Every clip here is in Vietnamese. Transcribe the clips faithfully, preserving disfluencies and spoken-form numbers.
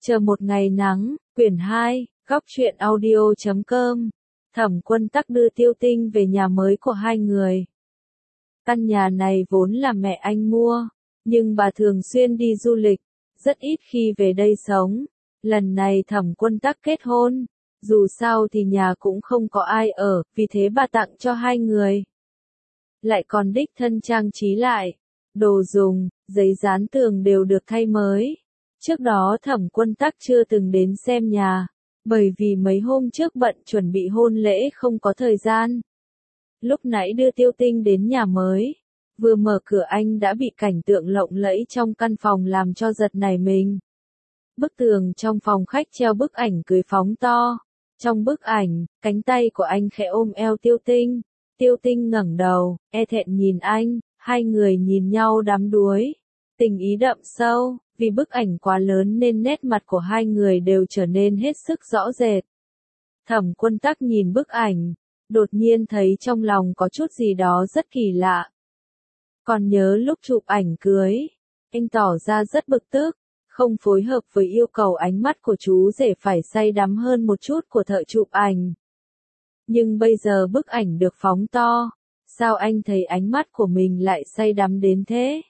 Chờ một ngày nắng, quyển hai, góc truyện audio chấm com. Thẩm Quân Tắc đưa Tiêu Tinh về nhà mới của hai người. Căn nhà này vốn là mẹ anh mua, nhưng bà thường xuyên đi du lịch, rất ít khi về đây sống. Lần này Thẩm Quân Tắc kết hôn, dù sao thì nhà cũng không có ai ở, vì thế bà tặng cho hai người. Lại còn đích thân trang trí lại, đồ dùng, giấy dán tường đều được thay mới. Trước đó Thẩm Quân Tắc chưa từng đến xem nhà, bởi vì mấy hôm trước bận chuẩn bị hôn lễ không có thời gian. Lúc nãy đưa Tiêu Tinh đến nhà mới, vừa mở cửa anh đã bị cảnh tượng lộng lẫy trong căn phòng làm cho giật nảy mình. Bức tường trong phòng khách treo bức ảnh cười phóng to. Trong bức ảnh, cánh tay của anh khẽ ôm eo Tiêu Tinh. Tiêu Tinh ngẩng đầu, e thẹn nhìn anh, hai người nhìn nhau đắm đuối. Tình ý đậm sâu, vì bức ảnh quá lớn nên nét mặt của hai người đều trở nên hết sức rõ rệt. Thẩm Quân Tắc nhìn bức ảnh, đột nhiên thấy trong lòng có chút gì đó rất kỳ lạ. Còn nhớ lúc chụp ảnh cưới, anh tỏ ra rất bực tức, không phối hợp với yêu cầu ánh mắt của chú rể phải say đắm hơn một chút của thợ chụp ảnh. Nhưng bây giờ bức ảnh được phóng to, sao anh thấy ánh mắt của mình lại say đắm đến thế?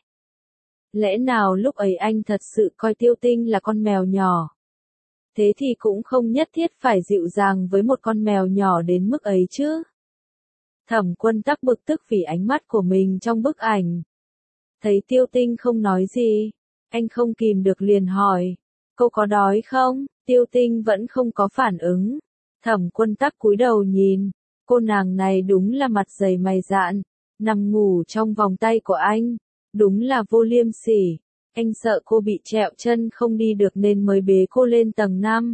Lẽ nào lúc ấy anh thật sự coi Tiêu Tinh là con mèo nhỏ? Thế thì cũng không nhất thiết phải dịu dàng với một con mèo nhỏ đến mức ấy chứ. Thẩm Quân Tắc bực tức vì ánh mắt của mình trong bức ảnh. Thấy Tiêu Tinh không nói gì, anh không kìm được liền hỏi, cô có đói không? Tiêu Tinh vẫn không có phản ứng. Thẩm Quân Tắc cúi đầu nhìn, cô nàng này đúng là mặt dày mày dạn, nằm ngủ trong vòng tay của anh, đúng là vô liêm sỉ. Anh sợ cô bị trẹo chân không đi được nên mới bế cô lên tầng năm.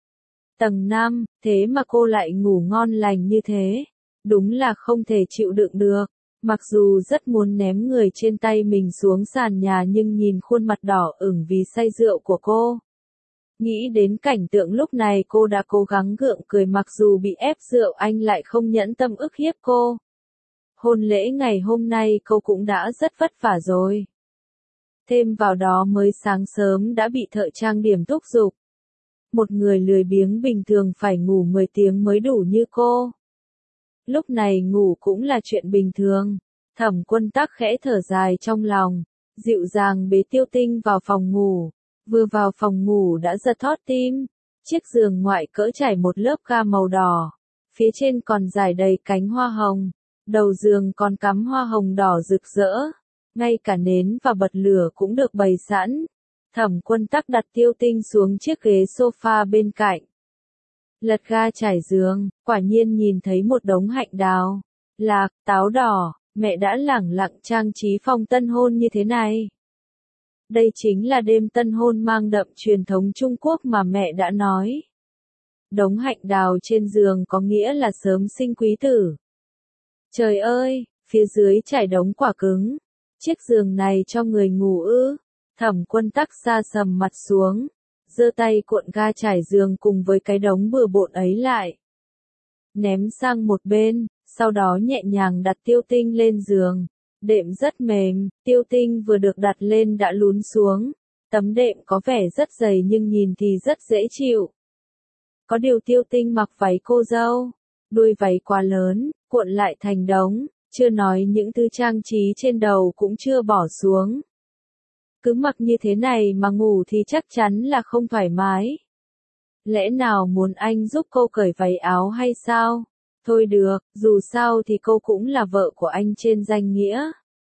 Tầng năm, thế mà cô lại ngủ ngon lành như thế, đúng là không thể chịu đựng được. Mặc dù rất muốn ném người trên tay mình xuống sàn nhà nhưng nhìn khuôn mặt đỏ ửng vì say rượu của cô. Nghĩ đến cảnh tượng lúc này cô đã cố gắng gượng cười mặc dù bị ép rượu anh lại không nhẫn tâm ức hiếp cô. Hôn lễ ngày hôm nay cô cũng đã rất vất vả rồi. Thêm vào đó mới sáng sớm đã bị thợ trang điểm thúc giục. Một người lười biếng bình thường phải ngủ mười tiếng mới đủ như cô. Lúc này ngủ cũng là chuyện bình thường. Thẩm Quân Tắc khẽ thở dài trong lòng, dịu dàng bế Tiêu Tinh vào phòng ngủ. Vừa vào phòng ngủ đã giật thót tim. Chiếc giường ngoại cỡ trải một lớp ga màu đỏ. Phía trên còn rải đầy cánh hoa hồng. Đầu giường còn cắm hoa hồng đỏ rực rỡ. Ngay cả nến và bật lửa cũng được bày sẵn. Thẩm Quân Tắc đặt Tiêu Tinh xuống chiếc ghế sofa bên cạnh. Lật ga trải giường, quả nhiên nhìn thấy một đống hạnh đào, lạc, táo đỏ, mẹ đã lẳng lặng trang trí phòng tân hôn như thế này. Đây chính là đêm tân hôn mang đậm truyền thống Trung Quốc mà mẹ đã nói. Đống hạnh đào trên giường có nghĩa là sớm sinh quý tử. Trời ơi, phía dưới trải đống quả cứng. Chiếc giường này cho người ngủ ư? Thẩm Quân Tắc sa sầm mặt xuống, giơ tay cuộn ga trải giường cùng với cái đống bừa bộn ấy lại. Ném sang một bên, sau đó nhẹ nhàng đặt Tiêu Tinh lên giường. Đệm rất mềm, Tiêu Tinh vừa được đặt lên đã lún xuống. Tấm đệm có vẻ rất dày nhưng nhìn thì rất dễ chịu. Có điều Tiêu Tinh mặc váy cô dâu, đuôi váy quá lớn, cuộn lại thành đống. Chưa nói những thứ trang trí trên đầu cũng chưa bỏ xuống. Cứ mặc như thế này mà ngủ thì chắc chắn là không thoải mái. Lẽ nào muốn anh giúp cô cởi váy áo hay sao? Thôi được, dù sao thì cô cũng là vợ của anh trên danh nghĩa.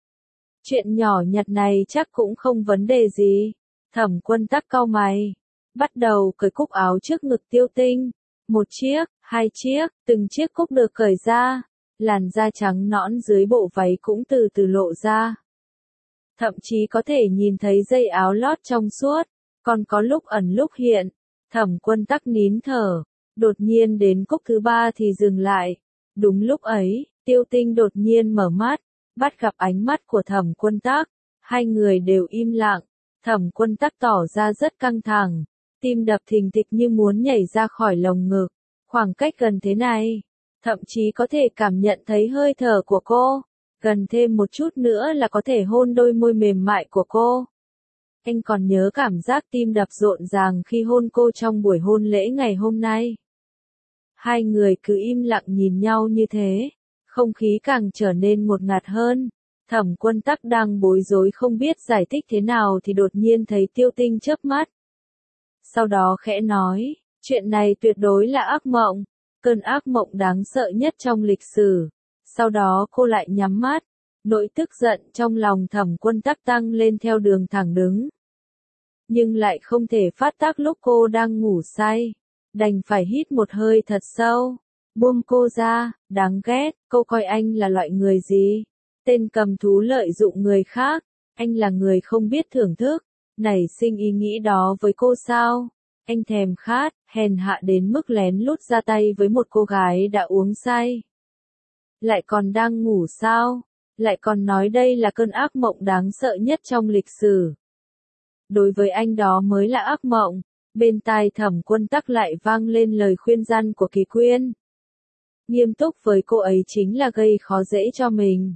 Chuyện nhỏ nhặt này chắc cũng không vấn đề gì. Thẩm Quân Tắc cau mày, bắt đầu cởi cúc áo trước ngực Tiêu Tinh. Một chiếc, hai chiếc, từng chiếc cúc được cởi ra. Làn da trắng nõn dưới bộ váy cũng từ từ lộ ra. Thậm chí có thể nhìn thấy dây áo lót trong suốt, còn có lúc ẩn lúc hiện. Thẩm Quân Tắc nín thở, đột nhiên đến cúc thứ ba thì dừng lại. Đúng lúc ấy, Tiêu Tinh đột nhiên mở mắt, bắt gặp ánh mắt của Thẩm Quân Tắc. Hai người đều im lặng, Thẩm Quân Tắc tỏ ra rất căng thẳng, tim đập thình thịch như muốn nhảy ra khỏi lồng ngực. Khoảng cách gần thế này, thậm chí có thể cảm nhận thấy hơi thở của cô, gần thêm một chút nữa là có thể hôn đôi môi mềm mại của cô. Anh còn nhớ cảm giác tim đập rộn ràng khi hôn cô trong buổi hôn lễ ngày hôm nay. Hai người cứ im lặng nhìn nhau như thế, không khí càng trở nên ngột ngạt hơn. Thẩm Quân Tắc đang bối rối không biết giải thích thế nào thì đột nhiên thấy Tiêu Tinh chớp mắt. Sau đó khẽ nói, chuyện này tuyệt đối là ác mộng, cơn ác mộng đáng sợ nhất trong lịch sử. Sau đó cô lại nhắm mắt, nỗi tức giận trong lòng Thẩm Quân Tắc tăng lên theo đường thẳng đứng. Nhưng lại không thể phát tác lúc cô đang ngủ say, đành phải hít một hơi thật sâu, buông cô ra, đáng ghét, cô coi anh là loại người gì? Tên cầm thú lợi dụng người khác, anh là người không biết thưởng thức, nảy sinh ý nghĩ đó với cô sao? Anh thèm khát, hèn hạ đến mức lén lút ra tay với một cô gái đã uống say. Lại còn đang ngủ sao? Lại còn nói đây là cơn ác mộng đáng sợ nhất trong lịch sử. Đối với anh đó mới là ác mộng. Bên tai Thẩm Quân Tắc lại vang lên lời khuyên răn của Kỳ Quyên. Nghiêm túc với cô ấy chính là gây khó dễ cho mình.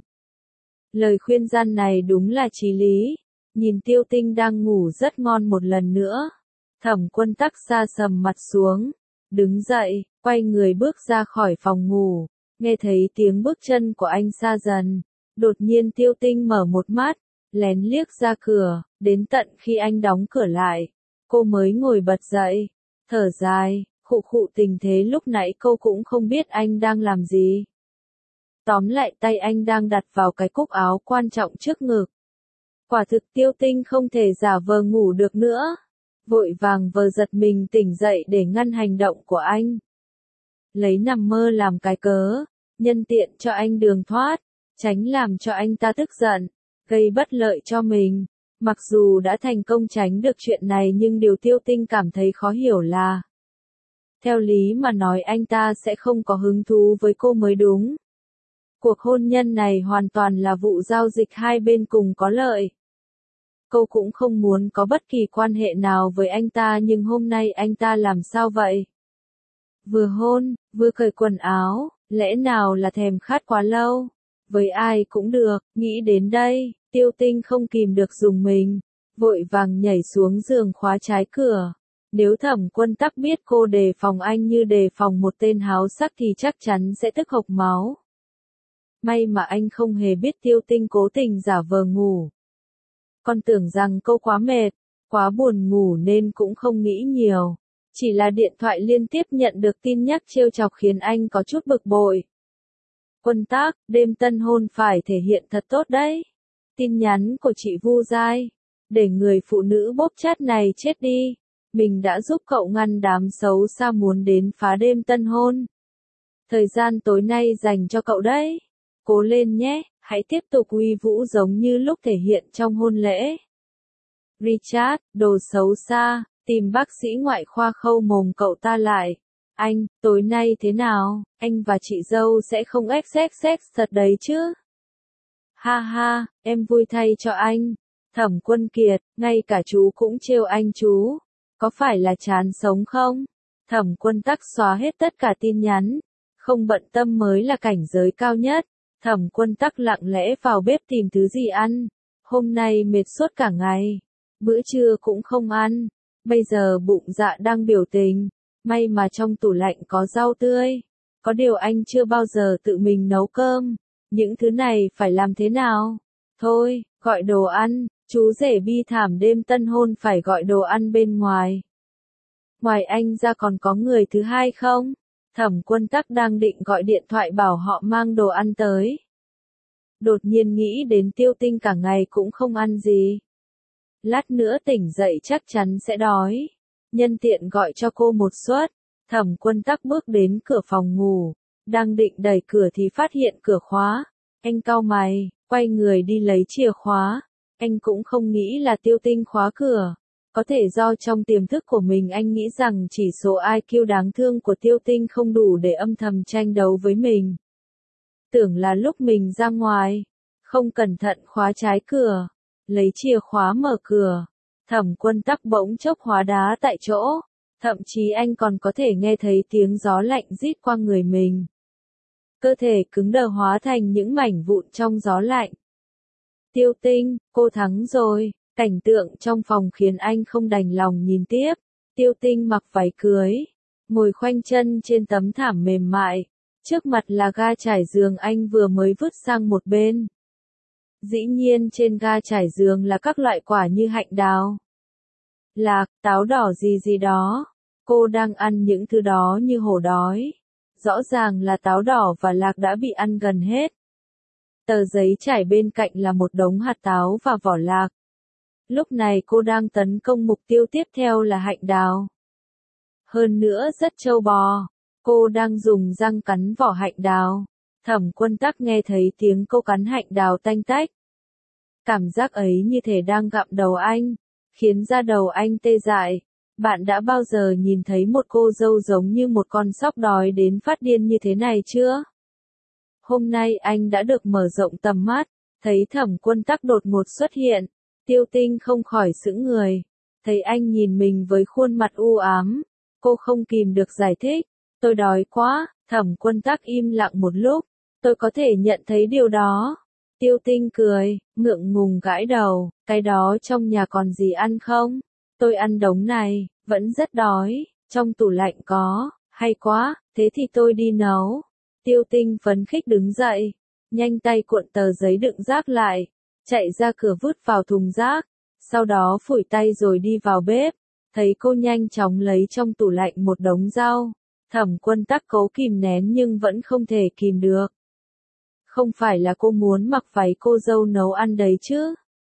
Lời khuyên răn này đúng là chí lý. Nhìn Tiêu Tinh đang ngủ rất ngon một lần nữa. Thẩm Quân Tắc sa sầm mặt xuống, đứng dậy, quay người bước ra khỏi phòng ngủ, nghe thấy tiếng bước chân của anh xa dần. Đột nhiên Tiêu Tinh mở một mắt, lén liếc ra cửa, đến tận khi anh đóng cửa lại, cô mới ngồi bật dậy, thở dài, khụ khụ tình thế lúc nãy cô cũng không biết anh đang làm gì. Tóm lại tay anh đang đặt vào cái cúc áo quan trọng trước ngực. Quả thực Tiêu Tinh không thể giả vờ ngủ được nữa. Vội vàng vờ giật mình tỉnh dậy để ngăn hành động của anh. Lấy nằm mơ làm cái cớ, nhân tiện cho anh đường thoát, tránh làm cho anh ta tức giận, gây bất lợi cho mình. Mặc dù đã thành công tránh được chuyện này nhưng điều Tiêu Tinh cảm thấy khó hiểu là, theo lý mà nói anh ta sẽ không có hứng thú với cô mới đúng. Cuộc hôn nhân này hoàn toàn là vụ giao dịch hai bên cùng có lợi. Cô cũng không muốn có bất kỳ quan hệ nào với anh ta nhưng hôm nay anh ta làm sao vậy? Vừa hôn, vừa cởi quần áo, lẽ nào là thèm khát quá lâu? Với ai cũng được, nghĩ đến đây, Tiêu Tinh không kìm được dùng mình, vội vàng nhảy xuống giường khóa trái cửa. Nếu Thẩm Quân Tắc biết cô đề phòng anh như đề phòng một tên háo sắc thì chắc chắn sẽ tức hộc máu. May mà anh không hề biết Tiêu Tinh cố tình giả vờ ngủ. Con tưởng rằng cô quá mệt, quá buồn ngủ nên cũng không nghĩ nhiều. Chỉ là điện thoại liên tiếp nhận được tin nhắc trêu chọc khiến anh có chút bực bội. Quân Tắc, đêm tân hôn phải thể hiện thật tốt đấy. Tin nhắn của chị Vu Giai. Để người phụ nữ bốp chát này chết đi. Mình đã giúp cậu ngăn đám xấu xa muốn đến phá đêm tân hôn. Thời gian tối nay dành cho cậu đấy. Cố lên nhé, hãy tiếp tục uy vũ giống như lúc thể hiện trong hôn lễ. Richard, đồ xấu xa, tìm bác sĩ ngoại khoa khâu mồm cậu ta lại. Anh, tối nay thế nào, anh và chị dâu sẽ không ếch xéc xéc thật đấy chứ? Ha ha, em vui thay cho anh. Thẩm Quân Kiệt, ngay cả chú cũng trêu anh chú. Có phải là chán sống không? Thẩm Quân Tắc xóa hết tất cả tin nhắn. Không bận tâm mới là cảnh giới cao nhất. Thẩm Quân Tắc lặng lẽ vào bếp tìm thứ gì ăn. Hôm nay mệt suốt cả ngày. Bữa trưa cũng không ăn. Bây giờ bụng dạ đang biểu tình. May mà trong tủ lạnh có rau tươi. Có điều anh chưa bao giờ tự mình nấu cơm. Những thứ này phải làm thế nào? Thôi, gọi đồ ăn. Chú rể bi thảm đêm tân hôn phải gọi đồ ăn bên ngoài. Ngoài anh ra còn có người thứ hai không? Thẩm Quân Tắc đang định gọi điện thoại bảo họ mang đồ ăn tới. Đột nhiên nghĩ đến Tiêu Tinh cả ngày cũng không ăn gì. Lát nữa tỉnh dậy chắc chắn sẽ đói. Nhân tiện gọi cho cô một suất. Thẩm Quân Tắc bước đến cửa phòng ngủ. Đang định đẩy cửa thì phát hiện cửa khóa. Anh cau mày, quay người đi lấy chìa khóa. Anh cũng không nghĩ là Tiêu Tinh khóa cửa. Có thể do trong tiềm thức của mình anh nghĩ rằng chỉ số i kiu đáng thương của Tiêu Tinh không đủ để âm thầm tranh đấu với mình. Tưởng là lúc mình ra ngoài, không cẩn thận khóa trái cửa, lấy chìa khóa mở cửa. Thẩm Quân Tắc bỗng chốc hóa đá tại chỗ, thậm chí anh còn có thể nghe thấy tiếng gió lạnh rít qua người mình. Cơ thể cứng đờ hóa thành những mảnh vụn trong gió lạnh. Tiêu Tinh, cô thắng rồi. Cảnh tượng trong phòng khiến anh không đành lòng nhìn tiếp. Tiêu Tinh mặc váy cưới, ngồi khoanh chân trên tấm thảm mềm mại. Trước mặt là ga trải giường anh vừa mới vứt sang một bên. Dĩ nhiên trên ga trải giường là các loại quả như hạnh đào, lạc, táo đỏ gì gì đó. Cô đang ăn những thứ đó như hổ đói. Rõ ràng là táo đỏ và lạc đã bị ăn gần hết. Tờ giấy trải bên cạnh là một đống hạt táo và vỏ lạc. Lúc này cô đang tấn công mục tiêu tiếp theo là hạnh đào. Hơn nữa rất trâu bò. Cô đang dùng răng cắn vỏ hạnh đào. Thẩm Quân Tắc nghe thấy tiếng cô cắn hạnh đào tanh tách. Cảm giác ấy như thể đang gặm đầu anh, khiến da đầu anh tê dại. Bạn đã bao giờ nhìn thấy một cô dâu giống như một con sóc đói đến phát điên như thế này chưa? Hôm nay anh đã được mở rộng tầm mắt, thấy Thẩm Quân Tắc đột ngột xuất hiện. Tiêu Tinh không khỏi sững người. Thấy anh nhìn mình với khuôn mặt u ám, cô không kìm được giải thích. Tôi đói quá. Thẩm Quân Tắc im lặng một lúc. Tôi có thể nhận thấy điều đó. Tiêu Tinh cười, ngượng ngùng gãi đầu. Cái đó trong nhà còn gì ăn không? Tôi ăn đống này, vẫn rất đói. Trong tủ lạnh có. Hay quá, thế thì tôi đi nấu. Tiêu Tinh phấn khích đứng dậy, nhanh tay cuộn tờ giấy đựng rác lại, chạy ra cửa vứt vào thùng rác, sau đó phủi tay rồi đi vào bếp. Thấy cô nhanh chóng lấy trong tủ lạnh một đống rau, Thẩm Quân Tắc cố kìm nén nhưng vẫn không thể kìm được. Không phải là cô muốn mặc váy cô dâu nấu ăn đấy chứ?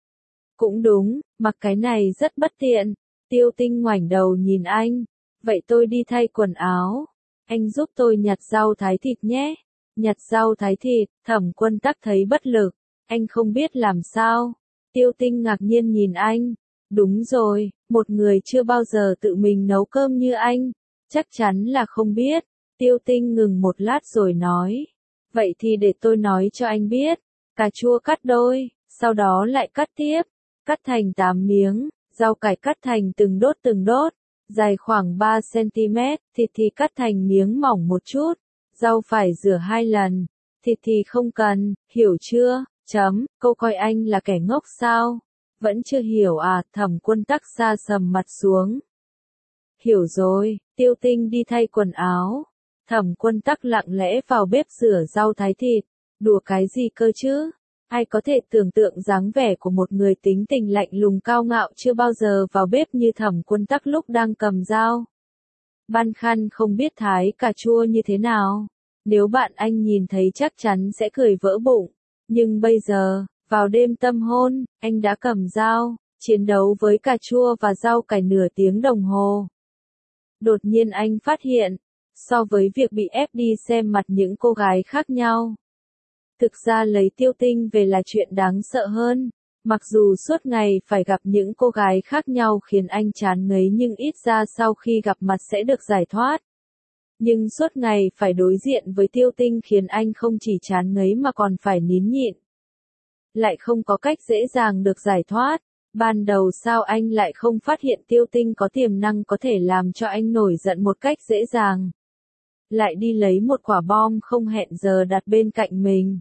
Cũng đúng, mặc cái này rất bất tiện. Tiêu Tinh ngoảnh đầu nhìn anh. Vậy tôi đi thay quần áo. Anh giúp tôi nhặt rau thái thịt nhé. Nhặt rau thái thịt. Thẩm Quân Tắc thấy bất lực. Anh không biết làm sao. Tiêu Tinh ngạc nhiên nhìn anh. Đúng rồi, một người chưa bao giờ tự mình nấu cơm như anh. Chắc chắn là không biết. Tiêu Tinh ngừng một lát rồi nói. Vậy thì để tôi nói cho anh biết. Cà chua cắt đôi, sau đó lại cắt tiếp. Cắt thành tám miếng. Rau cải cắt thành từng đốt từng đốt. Dài khoảng ba xăng-ti-mét, thịt thì cắt thành miếng mỏng một chút. Rau phải rửa hai lần. Thịt thì không cần, hiểu chưa? Chấm, cô coi anh là kẻ ngốc sao? Vẫn chưa hiểu à? Thẩm Quân Tắc sa sầm mặt xuống. Hiểu rồi. Tiêu Tinh đi thay quần áo. Thẩm Quân Tắc lặng lẽ vào bếp rửa rau thái thịt. Đùa cái gì cơ chứ? Ai có thể tưởng tượng dáng vẻ của một người tính tình lạnh lùng cao ngạo chưa bao giờ vào bếp như Thẩm Quân Tắc lúc đang cầm dao. Băn khoăn không biết thái cà chua như thế nào. Nếu bạn anh nhìn thấy chắc chắn sẽ cười vỡ bụng. Nhưng bây giờ, vào đêm tâm hôn, anh đã cầm dao, chiến đấu với cà chua và rau cải nửa tiếng đồng hồ. Đột nhiên anh phát hiện, so với việc bị ép đi xem mặt những cô gái khác nhau, thực ra lấy Tiêu Tinh về là chuyện đáng sợ hơn. Mặc dù suốt ngày phải gặp những cô gái khác nhau khiến anh chán ngấy nhưng ít ra sau khi gặp mặt sẽ được giải thoát. Nhưng suốt ngày phải đối diện với Tiêu Tinh khiến anh không chỉ chán ngấy mà còn phải nín nhịn. Lại không có cách dễ dàng được giải thoát. Ban đầu sao anh lại không phát hiện Tiêu Tinh có tiềm năng có thể làm cho anh nổi giận một cách dễ dàng. Lại đi lấy một quả bom không hẹn giờ đặt bên cạnh mình.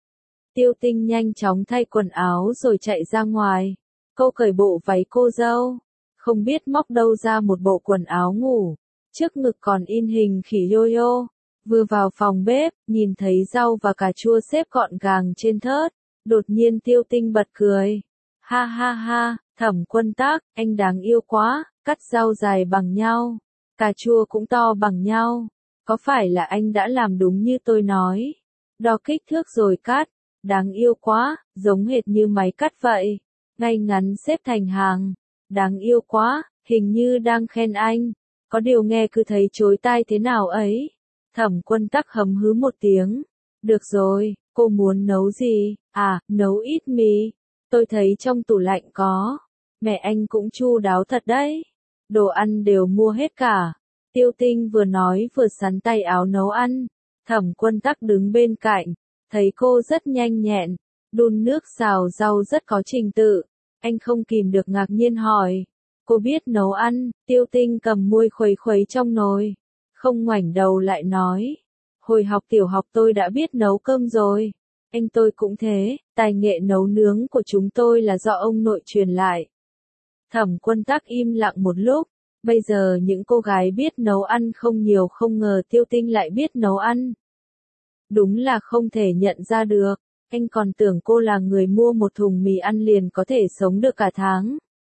Tiêu Tinh nhanh chóng thay quần áo rồi chạy ra ngoài. Cô cởi bộ váy cô dâu. Không biết móc đâu ra một bộ quần áo ngủ. Trước ngực còn in hình khỉ yo-yo. Vừa vào phòng bếp, nhìn thấy rau và cà chua xếp gọn gàng trên thớt. Đột nhiên Tiêu Tinh bật cười. Ha ha ha, Thẩm Quân Tắc, anh đáng yêu quá. Cắt rau dài bằng nhau. Cà chua cũng to bằng nhau. Có phải là anh đã làm đúng như tôi nói? Đo kích thước rồi cắt. Đáng yêu quá, giống hệt như máy cắt vậy. Ngay ngắn xếp thành hàng. Đáng yêu quá, hình như đang khen anh. Có điều nghe cứ thấy chối tai thế nào ấy. Thẩm Quân Tắc hấm hứ một tiếng. Được rồi, cô muốn nấu gì? À, nấu ít mì. Tôi thấy trong tủ lạnh có. Mẹ anh cũng chu đáo thật đấy. Đồ ăn đều mua hết cả. Tiêu Tinh vừa nói vừa sắn tay áo nấu ăn. Thẩm Quân Tắc đứng bên cạnh. Thấy cô rất nhanh nhẹn. Đun nước xào rau rất có trình tự. Anh không kìm được ngạc nhiên hỏi. Cô biết nấu ăn. Tiêu Tinh cầm muôi khuấy khuấy trong nồi. Không ngoảnh đầu lại nói. Hồi học tiểu học tôi đã biết nấu cơm rồi. Anh tôi cũng thế, tài nghệ nấu nướng của chúng tôi là do ông nội truyền lại. Thẩm Quân Tắc im lặng một lúc, bây giờ những cô gái biết nấu ăn không nhiều, không ngờ Tiêu Tinh lại biết nấu ăn. Đúng là không thể nhận ra được, anh còn tưởng cô là người mua một thùng mì ăn liền có thể sống được cả tháng.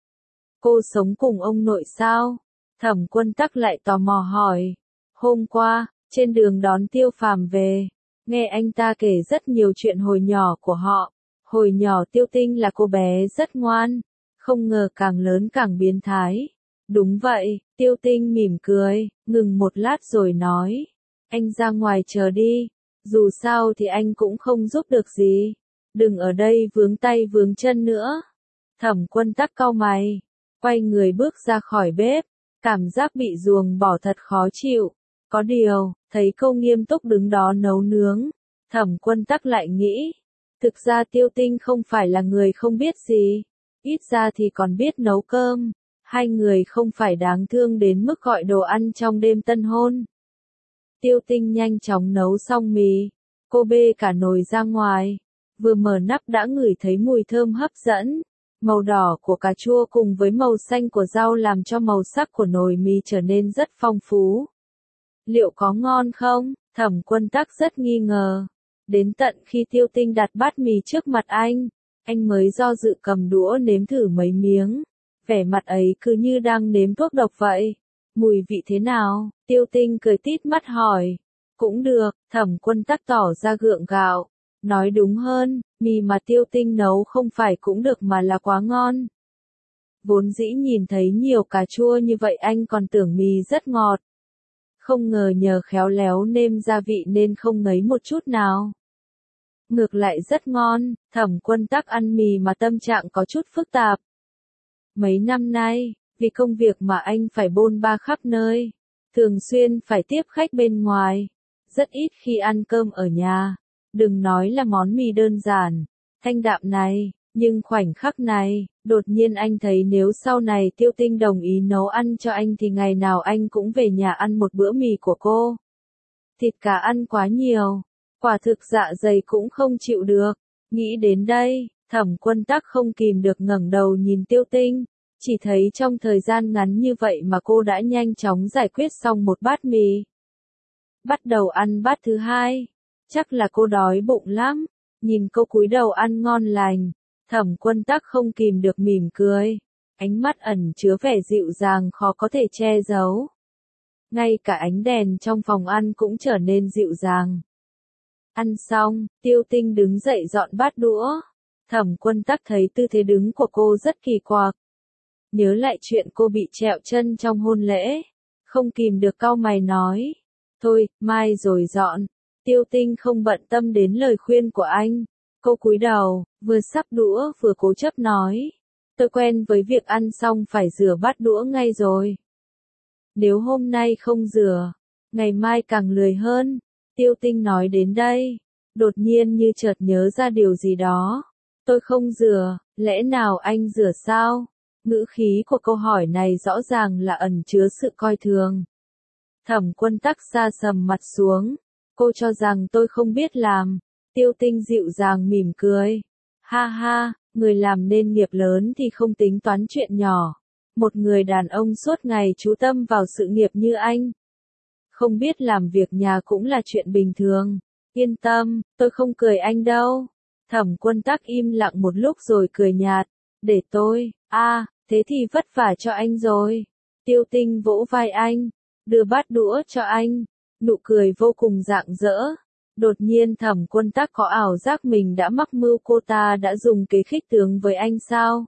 Cô sống cùng ông nội sao? Thẩm Quân Tắc lại tò mò hỏi. Hôm qua, trên đường đón Tiêu Phàm về, nghe anh ta kể rất nhiều chuyện hồi nhỏ của họ. Hồi nhỏ Tiêu Tinh là cô bé rất ngoan, không ngờ càng lớn càng biến thái. Đúng vậy, Tiêu Tinh mỉm cười, ngừng một lát rồi nói. Anh ra ngoài chờ đi, dù sao thì anh cũng không giúp được gì. Đừng ở đây vướng tay vướng chân nữa. Thẩm Quân Tắc cau mày, quay người bước ra khỏi bếp, cảm giác bị ruồng bỏ thật khó chịu. Có điều, thấy cô nghiêm túc đứng đó nấu nướng, Thẩm Quân Tắc lại nghĩ, thực ra Tiêu Tinh không phải là người không biết gì, ít ra thì còn biết nấu cơm, hai người không phải đáng thương đến mức gọi đồ ăn trong đêm tân hôn. Tiêu Tinh nhanh chóng nấu xong mì, cô bê cả nồi ra ngoài, vừa mở nắp đã ngửi thấy mùi thơm hấp dẫn. Màu đỏ của cà chua cùng với màu xanh của rau làm cho màu sắc của nồi mì trở nên rất phong phú. Liệu có ngon không? Thẩm Quân Tắc rất nghi ngờ. Đến tận khi Tiêu Tinh đặt bát mì trước mặt anh, anh mới do dự cầm đũa nếm thử mấy miếng. Vẻ mặt ấy cứ như đang nếm thuốc độc vậy. Mùi vị thế nào? Tiêu Tinh cười tít mắt hỏi. Cũng được, Thẩm Quân Tắc tỏ ra gượng gạo. Nói đúng hơn, mì mà Tiêu Tinh nấu không phải cũng được mà là quá ngon. Vốn dĩ nhìn thấy nhiều cà chua như vậy anh còn tưởng mì rất ngọt. Không ngờ nhờ khéo léo nêm gia vị nên không ngấy một chút nào. Ngược lại rất ngon, Thẩm Quân Tắc ăn mì mà tâm trạng có chút phức tạp. Mấy năm nay, vì công việc mà anh phải bôn ba khắp nơi, thường xuyên phải tiếp khách bên ngoài, rất ít khi ăn cơm ở nhà. Đừng nói là món mì đơn giản, thanh đạm này, nhưng khoảnh khắc này, đột nhiên anh thấy nếu sau này Tiêu Tinh đồng ý nấu ăn cho anh thì ngày nào anh cũng về nhà ăn một bữa mì của cô. Thịt cá ăn quá nhiều, quả thực dạ dày cũng không chịu được. Nghĩ đến đây, Thẩm Quân Tắc không kìm được ngẩng đầu nhìn Tiêu Tinh, chỉ thấy trong thời gian ngắn như vậy mà cô đã nhanh chóng giải quyết xong một bát mì. Bắt đầu ăn bát thứ hai. Chắc là cô đói bụng lắm, nhìn cô cúi đầu ăn ngon lành, Thẩm Quân Tắc không kìm được mỉm cười, ánh mắt ẩn chứa vẻ dịu dàng khó có thể che giấu. Ngay cả ánh đèn trong phòng ăn cũng trở nên dịu dàng. Ăn xong, Tiêu Tinh đứng dậy dọn bát đũa, Thẩm Quân Tắc thấy tư thế đứng của cô rất kỳ quặc. Nhớ lại chuyện cô bị trẹo chân trong hôn lễ, không kìm được cau mày nói, thôi, mai rồi dọn. Tiêu Tinh không bận tâm đến lời khuyên của anh. Cô cúi đầu, vừa sắp đũa vừa cố chấp nói. Tôi quen với việc ăn xong phải rửa bát đũa ngay rồi. Nếu hôm nay không rửa, ngày mai càng lười hơn. Tiêu Tinh nói đến đây, đột nhiên như chợt nhớ ra điều gì đó. Tôi không rửa, lẽ nào anh rửa sao? Ngữ khí của câu hỏi này rõ ràng là ẩn chứa sự coi thường. Thẩm Quân Tắc sa sầm mặt xuống. Cô cho rằng tôi không biết làm. Tiêu Tinh dịu dàng mỉm cười. Ha ha, người làm nên nghiệp lớn thì không tính toán chuyện nhỏ. Một người đàn ông suốt ngày chú tâm vào sự nghiệp như anh. Không biết làm việc nhà cũng là chuyện bình thường. Yên tâm, tôi không cười anh đâu. Thẩm Quân Tắc im lặng một lúc rồi cười nhạt. Để tôi, a, à, thế thì vất vả cho anh rồi. Tiêu Tinh vỗ vai anh, đưa bát đũa cho anh. Nụ cười vô cùng rạng rỡ. Đột nhiên Thẩm Quân Tắc có ảo giác mình đã mắc mưu cô ta đã dùng kế khích tướng với anh sao?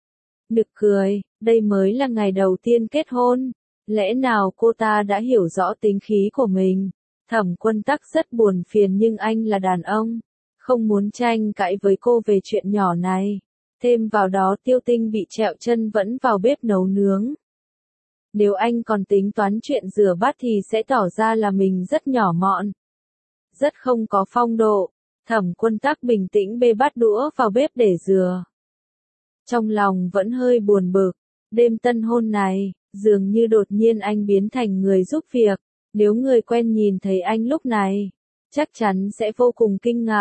Nực cười, đây mới là ngày đầu tiên kết hôn. Lẽ nào cô ta đã hiểu rõ tính khí của mình? Thẩm Quân Tắc rất buồn phiền nhưng anh là đàn ông, không muốn tranh cãi với cô về chuyện nhỏ này. Thêm vào đó Tiêu Tinh bị trẹo chân vẫn vào bếp nấu nướng. Nếu anh còn tính toán chuyện rửa bát thì sẽ tỏ ra là mình rất nhỏ mọn, rất không có phong độ. Thẩm Quân Tắc bình tĩnh bê bát đũa vào bếp để rửa. Trong lòng vẫn hơi buồn bực, đêm tân hôn này, dường như đột nhiên anh biến thành người giúp việc. Nếu người quen nhìn thấy anh lúc này, chắc chắn sẽ vô cùng kinh ngạc.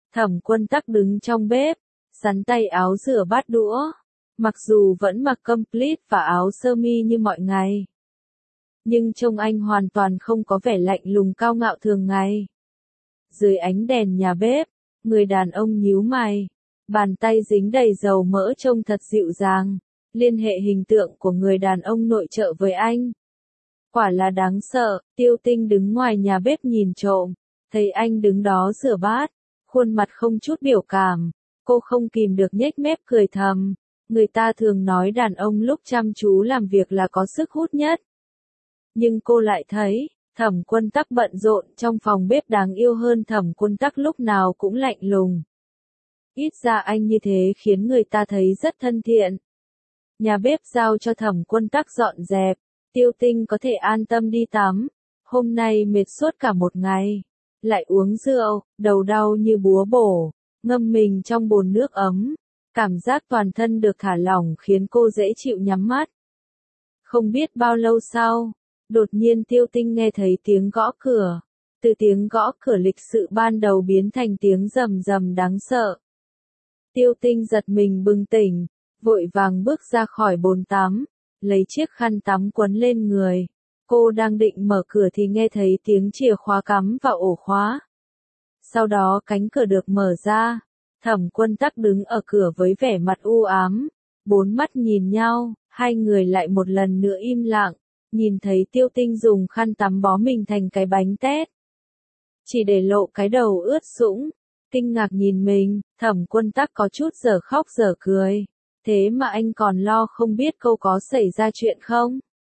Thẩm Quân Tắc đứng trong bếp, sắn tay áo rửa bát đũa, mặc dù vẫn mặc complete và áo sơ mi như mọi ngày. Nhưng trông anh hoàn toàn không có vẻ lạnh lùng cao ngạo thường ngày. Dưới ánh đèn nhà bếp, người đàn ông nhíu mày, bàn tay dính đầy dầu mỡ trông thật dịu dàng, liên hệ hình tượng của người đàn ông nội trợ với anh. Quả là đáng sợ. Tiêu Tinh đứng ngoài nhà bếp nhìn trộm, thấy anh đứng đó rửa bát, khuôn mặt không chút biểu cảm, cô không kìm được nhếch mép cười thầm, người ta thường nói đàn ông lúc chăm chú làm việc là có sức hút nhất. Nhưng cô lại thấy, Thẩm Quân Tắc bận rộn trong phòng bếp đáng yêu hơn Thẩm Quân Tắc lúc nào cũng lạnh lùng. Ít ra anh như thế khiến người ta thấy rất thân thiện. Nhà bếp giao cho Thẩm Quân Tắc dọn dẹp, Tiêu Tinh có thể an tâm đi tắm. Hôm nay mệt suốt cả một ngày, lại uống rượu, đầu đau như búa bổ, ngâm mình trong bồn nước ấm. Cảm giác toàn thân được thả lỏng khiến cô dễ chịu nhắm mắt. Không biết bao lâu sau, đột nhiên Tiêu Tinh nghe thấy tiếng gõ cửa. Từ tiếng gõ cửa lịch sự ban đầu biến thành tiếng rầm rầm đáng sợ. Tiêu Tinh giật mình bừng tỉnh, vội vàng bước ra khỏi bồn tắm, lấy chiếc khăn tắm quấn lên người. Cô đang định mở cửa thì nghe thấy tiếng chìa khóa cắm vào ổ khóa. Sau đó cánh cửa được mở ra, Thẩm Quân Tắc đứng ở cửa với vẻ mặt u ám, bốn mắt nhìn nhau, hai người lại một lần nữa im lặng, nhìn thấy Tiêu Tinh dùng khăn tắm bó mình thành cái bánh tét. Chỉ để lộ cái đầu ướt sũng, kinh ngạc nhìn mình, Thẩm Quân Tắc có chút dở khóc dở cười. Thế mà anh còn lo không biết cô có xảy ra chuyện không?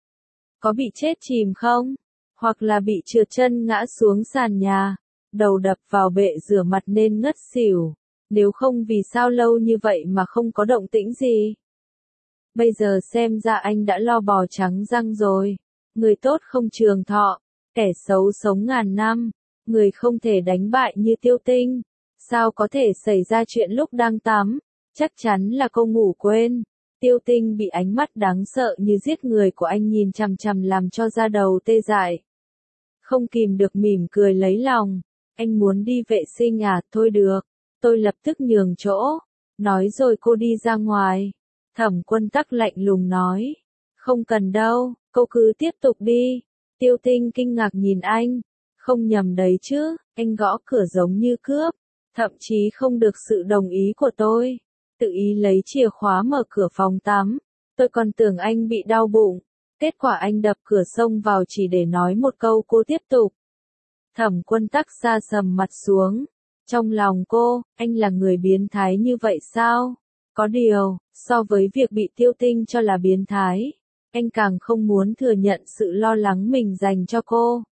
Có bị chết chìm không? Hoặc là bị trượt chân ngã xuống sàn nhà, đầu đập vào bệ rửa mặt nên ngất xỉu. Nếu không vì sao lâu như vậy mà không có động tĩnh gì? Bây giờ xem ra anh đã lo bò trắng răng rồi. Người tốt không trường thọ, kẻ xấu sống ngàn năm, người không thể đánh bại như Tiêu Tinh. Sao có thể xảy ra chuyện lúc đang tắm? Chắc chắn là cô ngủ quên. Tiêu Tinh bị ánh mắt đáng sợ như giết người của anh nhìn chằm chằm làm cho da đầu tê dại. Không kìm được mỉm cười lấy lòng. Anh muốn đi vệ sinh à? Thôi được. Tôi lập tức nhường chỗ. Nói rồi cô đi ra ngoài. Thẩm Quân Tắc lạnh lùng nói. Không cần đâu, cô cứ tiếp tục đi. Tiêu Tinh kinh ngạc nhìn anh. Không nhầm đấy chứ, anh gõ cửa giống như cướp. Thậm chí không được sự đồng ý của tôi. Tự ý lấy chìa khóa mở cửa phòng tắm. Tôi còn tưởng anh bị đau bụng. Kết quả anh đập cửa xông vào chỉ để nói một câu cô tiếp tục. Thẩm Quân Tắc sa sầm mặt xuống. Trong lòng cô, anh là người biến thái như vậy sao? Có điều, so với việc bị Tiêu Tinh cho là biến thái, anh càng không muốn thừa nhận sự lo lắng mình dành cho cô.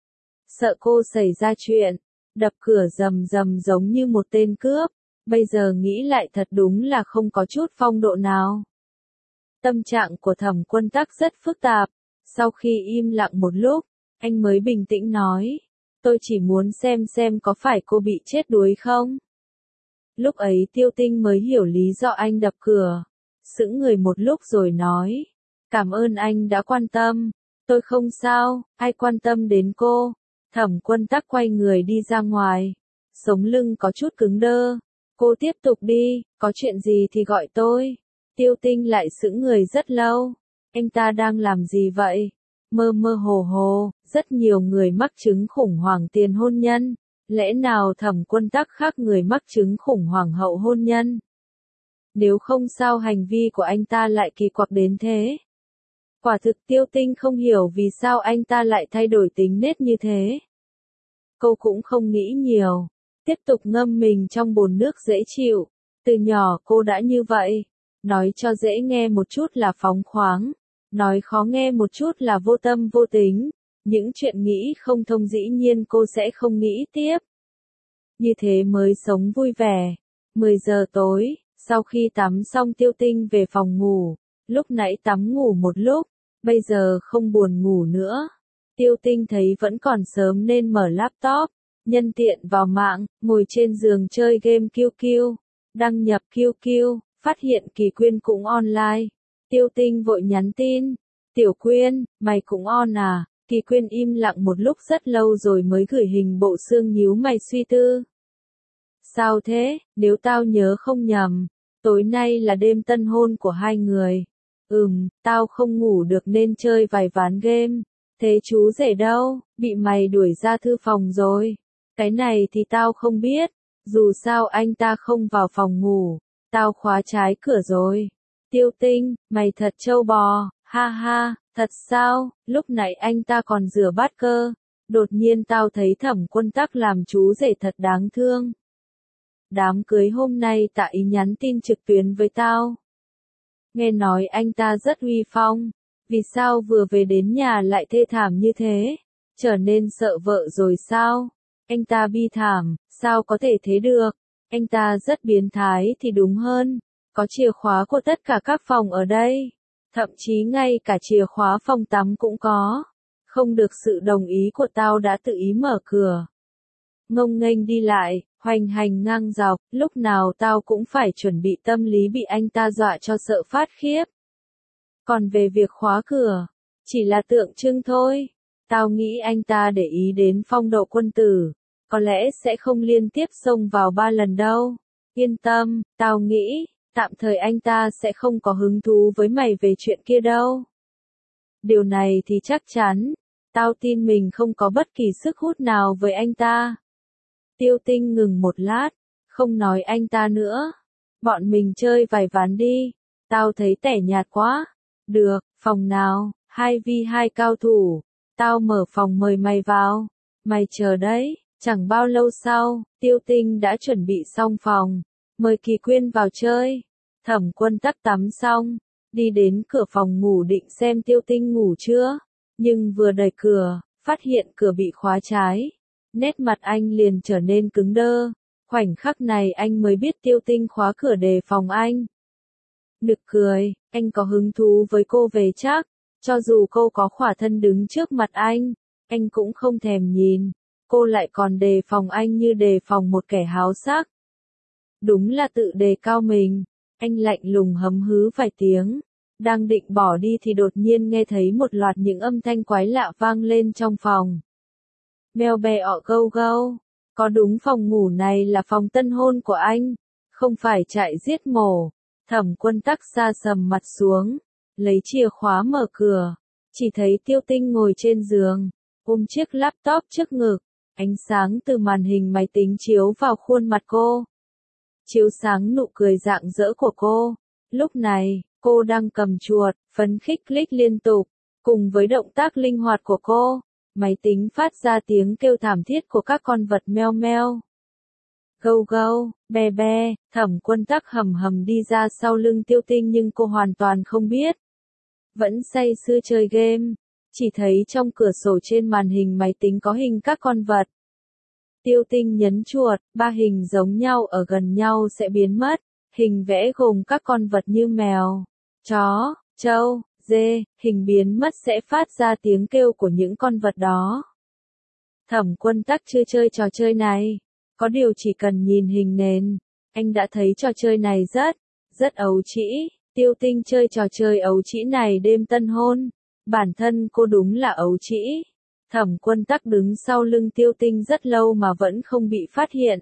Sợ cô xảy ra chuyện, đập cửa rầm rầm giống như một tên cướp. Bây giờ nghĩ lại thật đúng là không có chút phong độ nào. Tâm trạng của Thẩm Quân Tắc rất phức tạp. Sau khi im lặng một lúc, anh mới bình tĩnh nói. Tôi chỉ muốn xem xem có phải cô bị chết đuối không? Lúc ấy Tiêu Tinh mới hiểu lý do anh đập cửa. Sững người một lúc rồi nói. Cảm ơn anh đã quan tâm. Tôi không sao, ai quan tâm đến cô. Thẩm Quân Tắc quay người đi ra ngoài. Sống lưng có chút cứng đơ. Cô tiếp tục đi, có chuyện gì thì gọi tôi. Tiêu Tinh lại sững người rất lâu. Anh ta đang làm gì vậy? Mơ mơ hồ hồ, rất nhiều người mắc chứng khủng hoảng tiền hôn nhân. Lẽ nào Thẩm Quân Tắc khác người mắc chứng khủng hoảng hậu hôn nhân? Nếu không sao hành vi của anh ta lại kỳ quặc đến thế? Quả thực Tiêu Tinh không hiểu vì sao anh ta lại thay đổi tính nết như thế. Cô cũng không nghĩ nhiều. Tiếp tục ngâm mình trong bồn nước dễ chịu. Từ nhỏ cô đã như vậy. Nói cho dễ nghe một chút là phóng khoáng. Nói khó nghe một chút là vô tâm vô tính. Những chuyện nghĩ không thông dĩ nhiên cô sẽ không nghĩ tiếp. Như thế mới sống vui vẻ. mười giờ tối, sau khi tắm xong Tiêu Tinh về phòng ngủ. Lúc nãy tắm ngủ một lúc, bây giờ không buồn ngủ nữa. Tiêu Tinh thấy vẫn còn sớm nên mở laptop. Nhân tiện vào mạng, ngồi trên giường chơi game Q Q. Đăng nhập Q Q, phát hiện Kỳ Quyên cũng online. Tiêu Tinh vội nhắn tin. Tiểu Quyên, mày cũng on à? Kỳ Quyên im lặng một lúc rất lâu rồi mới gửi hình bộ xương nhíu mày suy tư. Sao thế, nếu tao nhớ không nhầm, tối nay là đêm tân hôn của hai người. Ừm, tao không ngủ được nên chơi vài ván game. Thế chú rể đâu, bị mày đuổi ra thư phòng rồi. Cái này thì tao không biết, dù sao anh ta không vào phòng ngủ, tao khóa trái cửa rồi. Tiêu Tinh, mày thật trâu bò, ha ha, thật sao, lúc nãy anh ta còn rửa bát cơ. Đột nhiên tao thấy Thẩm Quân Tắc làm chú rể thật đáng thương. Đám cưới hôm nay Tạ Ý nhắn tin trực tuyến với tao. Nghe nói anh ta rất uy phong, vì sao vừa về đến nhà lại thê thảm như thế? Trở nên sợ vợ rồi sao? Anh ta bi thảm, sao có thể thế được? Anh ta rất biến thái thì đúng hơn, có chìa khóa của tất cả các phòng ở đây, thậm chí ngay cả chìa khóa phòng tắm cũng có. Không được sự đồng ý của tao đã tự ý mở cửa. Ngông nghênh đi lại, hoành hành ngang dọc, lúc nào tao cũng phải chuẩn bị tâm lý bị anh ta dọa cho sợ phát khiếp. Còn về việc khóa cửa, chỉ là tượng trưng thôi. Tao nghĩ anh ta để ý đến phong độ quân tử, có lẽ sẽ không liên tiếp xông vào ba lần đâu. Yên tâm, tao nghĩ, tạm thời anh ta sẽ không có hứng thú với mày về chuyện kia đâu. Điều này thì chắc chắn, tao tin mình không có bất kỳ sức hút nào với anh ta. Tiêu Tinh ngừng một lát, không nói anh ta nữa. Bọn mình chơi vài ván đi, tao thấy tẻ nhạt quá. Được, phòng nào, hai vi hai cao thủ, tao mở phòng mời mày vào. Mày chờ đấy, chẳng bao lâu sau, Tiêu Tinh đã chuẩn bị xong phòng, mời Kỳ Quyên vào chơi. Thẩm Quân Tắc tắm xong, đi đến cửa phòng ngủ định xem Tiêu Tinh ngủ chưa, nhưng vừa đẩy cửa, phát hiện cửa bị khóa trái. Nét mặt anh liền trở nên cứng đơ, khoảnh khắc này anh mới biết Tiêu Tinh khóa cửa đề phòng anh. Nực cười, anh có hứng thú với cô về chắc, cho dù cô có khỏa thân đứng trước mặt anh, anh cũng không thèm nhìn, cô lại còn đề phòng anh như đề phòng một kẻ háo sắc. Đúng là tự đề cao mình, anh lạnh lùng hấm hứ vài tiếng, đang định bỏ đi thì đột nhiên nghe thấy một loạt những âm thanh quái lạ vang lên trong phòng. Mèo bè ọ gâu gâu, có đúng phòng ngủ này là phòng tân hôn của anh, không phải trại giết mổ. Thẩm Quân Tắc sa sầm mặt xuống, lấy chìa khóa mở cửa, chỉ thấy Tiêu Tinh ngồi trên giường, ôm chiếc laptop trước ngực, ánh sáng từ màn hình máy tính chiếu vào khuôn mặt cô. Chiếu sáng nụ cười rạng rỡ của cô. Lúc này, cô đang cầm chuột, phấn khích click liên tục, cùng với động tác linh hoạt của cô, máy tính phát ra tiếng kêu thảm thiết của các con vật meo meo. Gâu gâu, be be, Thẩm Quân Tắc hầm hầm đi ra sau lưng Tiêu Tinh nhưng cô hoàn toàn không biết. Vẫn say sưa chơi game, chỉ thấy trong cửa sổ trên màn hình máy tính có hình các con vật. Tiêu Tinh nhấn chuột, ba hình giống nhau ở gần nhau sẽ biến mất, hình vẽ gồm các con vật như mèo, chó, trâu, dê, hình biến mất sẽ phát ra tiếng kêu của những con vật đó. Thẩm Quân Tắc chưa chơi trò chơi này. Có điều chỉ cần nhìn hình nền, anh đã thấy trò chơi này rất, rất ấu trĩ. Tiêu Tinh chơi trò chơi ấu trĩ này đêm tân hôn. Bản thân cô đúng là ấu trĩ. Thẩm Quân Tắc đứng sau lưng Tiêu Tinh rất lâu mà vẫn không bị phát hiện.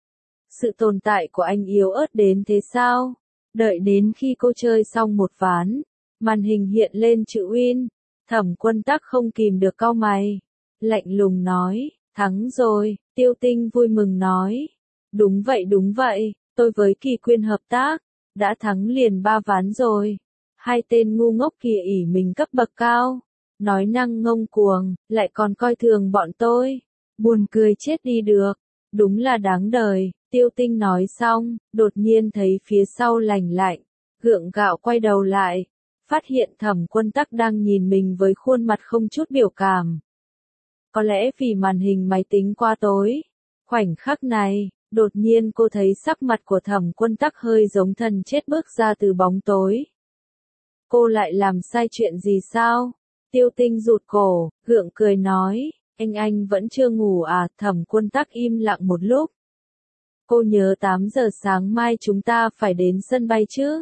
Sự tồn tại của anh yếu ớt đến thế sao? Đợi đến khi cô chơi xong một ván, màn hình hiện lên chữ win. Thẩm Quân Tắc không kìm được cau mày. Lạnh lùng nói, thắng rồi. Tiêu Tinh vui mừng nói. Đúng vậy đúng vậy, tôi với Kỳ Quyên hợp tác, đã thắng liền ba ván rồi. Hai tên ngu ngốc kia ỷ mình cấp bậc cao, nói năng ngông cuồng, lại còn coi thường bọn tôi. Buồn cười chết đi được, đúng là đáng đời. Tiêu Tinh nói xong, đột nhiên thấy phía sau lành lạnh, gượng gạo quay đầu lại, phát hiện Thẩm Quân Tắc đang nhìn mình với khuôn mặt không chút biểu cảm. Có lẽ vì màn hình máy tính quá tối. Khoảnh khắc này, đột nhiên cô thấy sắc mặt của Thẩm Quân Tắc hơi giống thần chết bước ra từ bóng tối. Cô lại làm sai chuyện gì sao? Tiêu Tinh rụt cổ, gượng cười nói, anh anh vẫn chưa ngủ à? Thẩm Quân Tắc im lặng một lúc. Cô nhớ tám giờ sáng mai chúng ta phải đến sân bay chứ?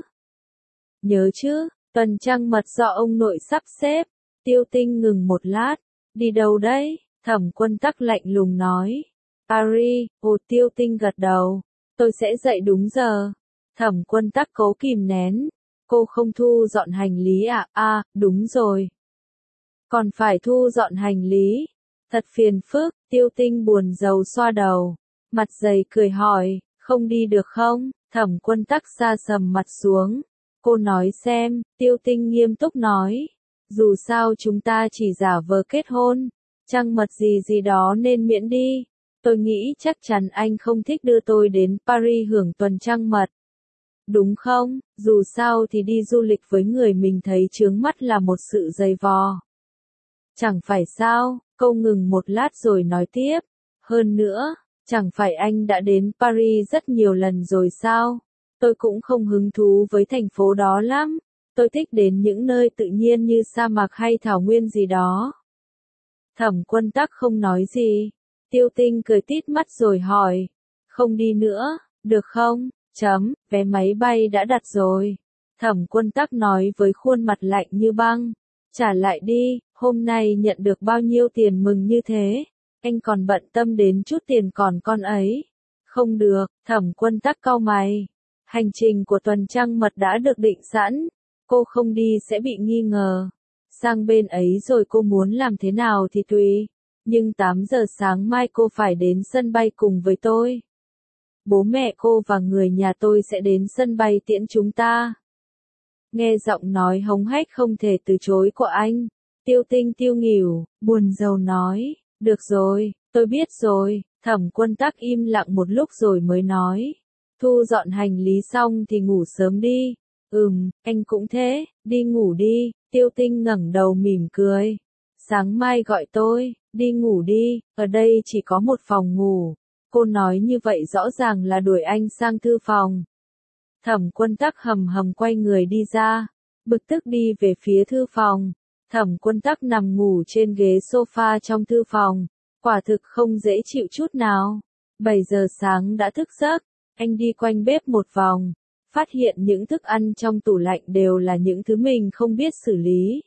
Nhớ chứ, tuần trăng mật do ông nội sắp xếp. Tiêu Tinh ngừng một lát, đi đâu đấy? Thẩm Quân Tắc lạnh lùng nói. Paris. Ồ, Tiêu Tinh gật đầu, Tôi sẽ dậy đúng giờ. Thẩm Quân Tắc cố kìm nén. Cô không thu dọn hành lý à? À, đúng rồi. Còn phải thu dọn hành lý. Thật phiền phức, Tiêu Tinh buồn rầu xoa đầu. Mặt dày cười hỏi, không đi được không? Thẩm Quân Tắc sa sầm mặt xuống. Cô nói xem, Tiêu Tinh nghiêm túc nói. Dù sao chúng ta chỉ giả vờ kết hôn. Trăng mật gì gì đó nên miễn đi. Tôi nghĩ chắc chắn anh không thích đưa tôi đến Paris hưởng tuần trăng mật. Đúng không? Dù sao thì đi du lịch với người mình thấy chướng mắt là một sự dày vò. Chẳng phải sao? Câu ngừng một lát rồi nói tiếp. Hơn nữa, chẳng phải anh đã đến Paris rất nhiều lần rồi sao? Tôi cũng không hứng thú với thành phố đó lắm. Tôi thích đến những nơi tự nhiên như sa mạc hay thảo nguyên gì đó. Thẩm Quân Tắc không nói gì. Tiêu Tinh cười tít mắt rồi hỏi. Không đi nữa, được không? Chấm, vé máy bay đã đặt rồi. Thẩm Quân Tắc nói với khuôn mặt lạnh như băng. Trả lại đi, hôm nay nhận được bao nhiêu tiền mừng như thế. Anh còn bận tâm đến chút tiền còn con ấy. Không được, Thẩm Quân Tắc cau mày. Hành trình của tuần trăng mật đã được định sẵn. Cô không đi sẽ bị nghi ngờ. Sang bên ấy rồi cô muốn làm thế nào thì tùy. Nhưng tám giờ sáng mai cô phải đến sân bay cùng với tôi. Bố mẹ cô và người nhà tôi sẽ đến sân bay tiễn chúng ta. Nghe giọng nói hống hách không thể từ chối của anh. Tiêu Tinh tiêu nghỉu, buồn rầu nói. Được rồi, tôi biết rồi. Thẩm Quân Tắc im lặng một lúc rồi mới nói. Thu dọn hành lý xong thì ngủ sớm đi. Ừm, anh cũng thế, đi ngủ đi. Tiêu Tinh ngẩng đầu mỉm cười. Sáng mai gọi tôi, đi ngủ đi, ở đây chỉ có một phòng ngủ. Cô nói như vậy rõ ràng là đuổi anh sang thư phòng. Thẩm Quân Tắc hầm hầm quay người đi ra, bực tức đi về phía thư phòng. Thẩm Quân Tắc nằm ngủ trên ghế sofa trong thư phòng, quả thực không dễ chịu chút nào. bảy giờ sáng đã thức giấc, anh đi quanh bếp một vòng, phát hiện những thức ăn trong tủ lạnh đều là những thứ mình không biết xử lý.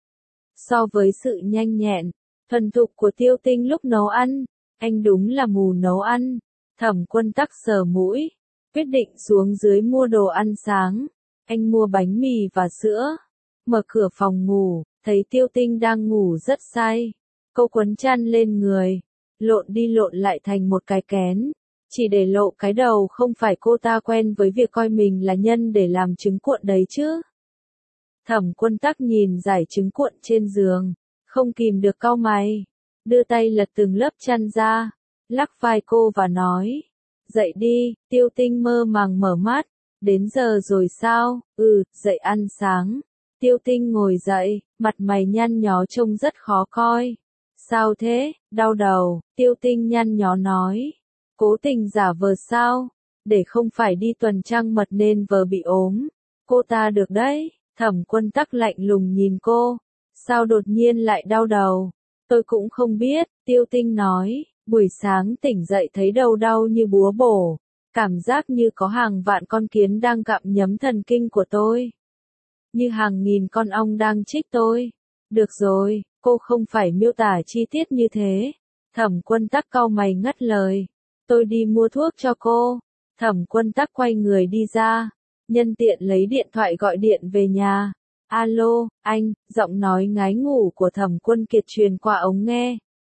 So với sự nhanh nhẹn, thuần thục của Tiêu Tinh lúc nấu ăn, anh đúng là mù nấu ăn. Thẩm Quân Tắc sờ mũi, quyết định xuống dưới mua đồ ăn sáng. Anh mua bánh mì và sữa. Mở cửa phòng ngủ, thấy Tiêu Tinh đang ngủ rất say. Cô quấn chăn lên người, lộn đi lộn lại thành một cái kén. Chỉ để lộ cái đầu, không phải cô ta quen với việc coi mình là nhân để làm trứng cuộn đấy chứ. Thẩm Quân Tắc nhìn dải trứng cuộn trên giường, không kìm được cau mày, đưa tay lật từng lớp chăn ra, lắc vai cô và nói, dậy đi. Tiêu Tinh mơ màng mở mắt, đến giờ rồi sao? Ừ, dậy ăn sáng. Tiêu Tinh ngồi dậy, mặt mày nhăn nhó trông rất khó coi. Sao thế, đau đầu? Tiêu Tinh nhăn nhó nói. Cố tình giả vờ sao? Để không phải đi tuần trăng mật nên vờ bị ốm. Cô ta được đấy. Thẩm Quân Tắc lạnh lùng nhìn cô. Sao đột nhiên lại đau đầu? Tôi cũng không biết, Tiêu Tinh nói. Buổi sáng tỉnh dậy thấy đầu đau như búa bổ. Cảm giác như có hàng vạn con kiến đang gặm nhấm thần kinh của tôi. Như hàng nghìn con ong đang chích tôi. Được rồi, cô không phải miêu tả chi tiết như thế. Thẩm Quân Tắc cau mày ngắt lời. Tôi đi mua thuốc cho cô. Thẩm Quân Tắc quay người đi ra. Nhân tiện lấy điện thoại gọi điện về nhà. Alo, anh, giọng nói ngái ngủ của Thẩm Quân Kiệt truyền qua ống nghe.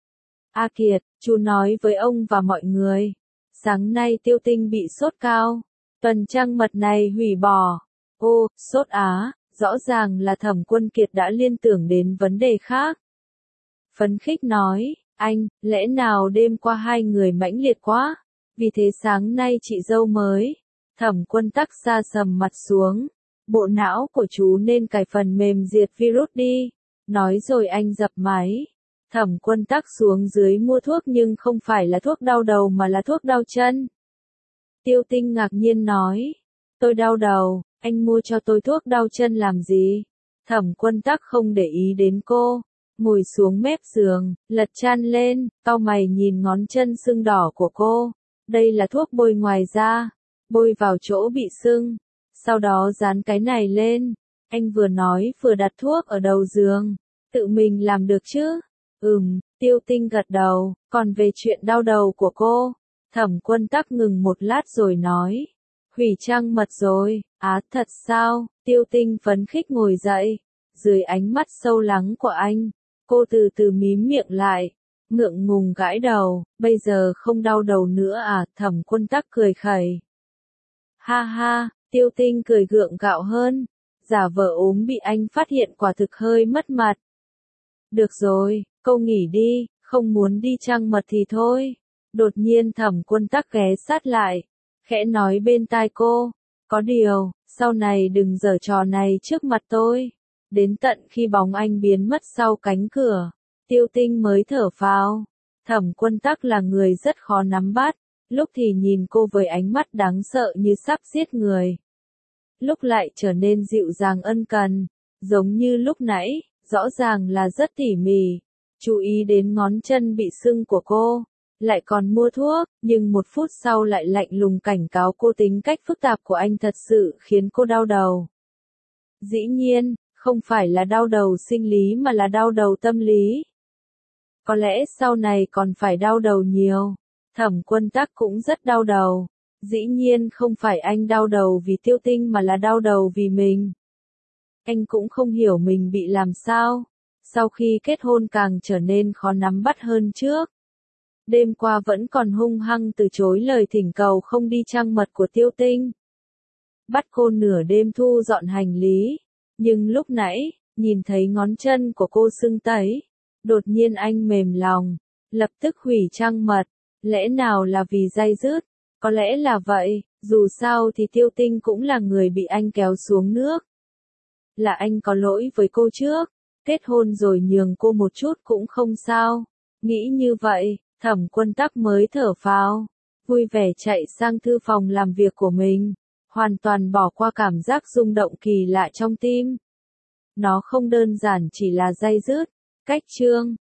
A Kiệt, chú nói với ông và mọi người. Sáng nay Tiêu Tinh bị sốt cao. Tuần trăng mật này hủy bỏ. Ô, sốt á, rõ ràng là Thẩm Quân Kiệt đã liên tưởng đến vấn đề khác. Phấn khích nói, anh, lẽ nào đêm qua hai người mãnh liệt quá? Vì thế sáng nay chị dâu mới. Thẩm Quân Tắc sa sầm mặt xuống. Bộ não của chú nên cài phần mềm diệt virus đi. Nói rồi anh dập máy. Thẩm Quân Tắc xuống dưới mua thuốc nhưng không phải là thuốc đau đầu mà là thuốc đau chân. Tiêu Tinh ngạc nhiên nói. Tôi đau đầu, anh mua cho tôi thuốc đau chân làm gì? Thẩm Quân Tắc không để ý đến cô. Ngồi xuống mép giường, lật chăn lên, cau mày nhìn ngón chân sưng đỏ của cô. Đây là thuốc bôi ngoài da. Bôi vào chỗ bị sưng. Sau đó dán cái này lên. Anh vừa nói vừa đặt thuốc ở đầu giường. Tự mình làm được chứ? Ừm, Tiêu Tinh gật đầu. Còn về chuyện đau đầu của cô, Thẩm Quân Tắc ngừng một lát rồi nói. Hủy trăng mật rồi, á thật sao? Tiêu Tinh phấn khích ngồi dậy. Dưới ánh mắt sâu lắng của anh, cô từ từ mím miệng lại, ngượng ngùng gãi đầu, bây giờ không đau đầu nữa à? Thẩm Quân Tắc cười khẩy. Ha ha, Tiêu Tinh cười gượng gạo hơn, giả vờ ốm bị anh phát hiện quả thực hơi mất mặt. Được rồi, cô nghỉ đi, không muốn đi trăng mật thì thôi. Đột nhiên Thẩm Quân Tắc ghé sát lại, khẽ nói bên tai cô, có điều, sau này đừng giở trò này trước mặt tôi. Đến tận khi bóng anh biến mất sau cánh cửa, Tiêu Tinh mới thở phào. Thẩm Quân Tắc là người rất khó nắm bắt, lúc thì nhìn cô với ánh mắt đáng sợ như sắp giết người, lúc lại trở nên dịu dàng ân cần, giống như lúc nãy, rõ ràng là rất tỉ mỉ, chú ý đến ngón chân bị sưng của cô, lại còn mua thuốc, nhưng một phút sau lại lạnh lùng cảnh cáo cô. Tính cách phức tạp của anh thật sự khiến cô đau đầu. Dĩ nhiên, không phải là đau đầu sinh lý mà là đau đầu tâm lý. Có lẽ sau này còn phải đau đầu nhiều. Thẩm Quân Tắc cũng rất đau đầu. Dĩ nhiên không phải anh đau đầu vì Tiêu Tinh mà là đau đầu vì mình. Anh cũng không hiểu mình bị làm sao. Sau khi kết hôn càng trở nên khó nắm bắt hơn trước. Đêm qua vẫn còn hung hăng từ chối lời thỉnh cầu không đi trăng mật của Tiêu Tinh. Bắt cô nửa đêm thu dọn hành lý. Nhưng lúc nãy, nhìn thấy ngón chân của cô sưng tấy. Đột nhiên anh mềm lòng. Lập tức hủy trăng mật. Lẽ nào là vì day dứt? Có lẽ là vậy, dù sao thì Tiêu Tinh cũng là người bị anh kéo xuống nước. Là anh có lỗi với cô trước, kết hôn rồi nhường cô một chút cũng không sao. Nghĩ như vậy, Thẩm Quân Tắc mới thở phào, vui vẻ chạy sang thư phòng làm việc của mình, hoàn toàn bỏ qua cảm giác rung động kỳ lạ trong tim. Nó không đơn giản chỉ là day dứt, cách chương.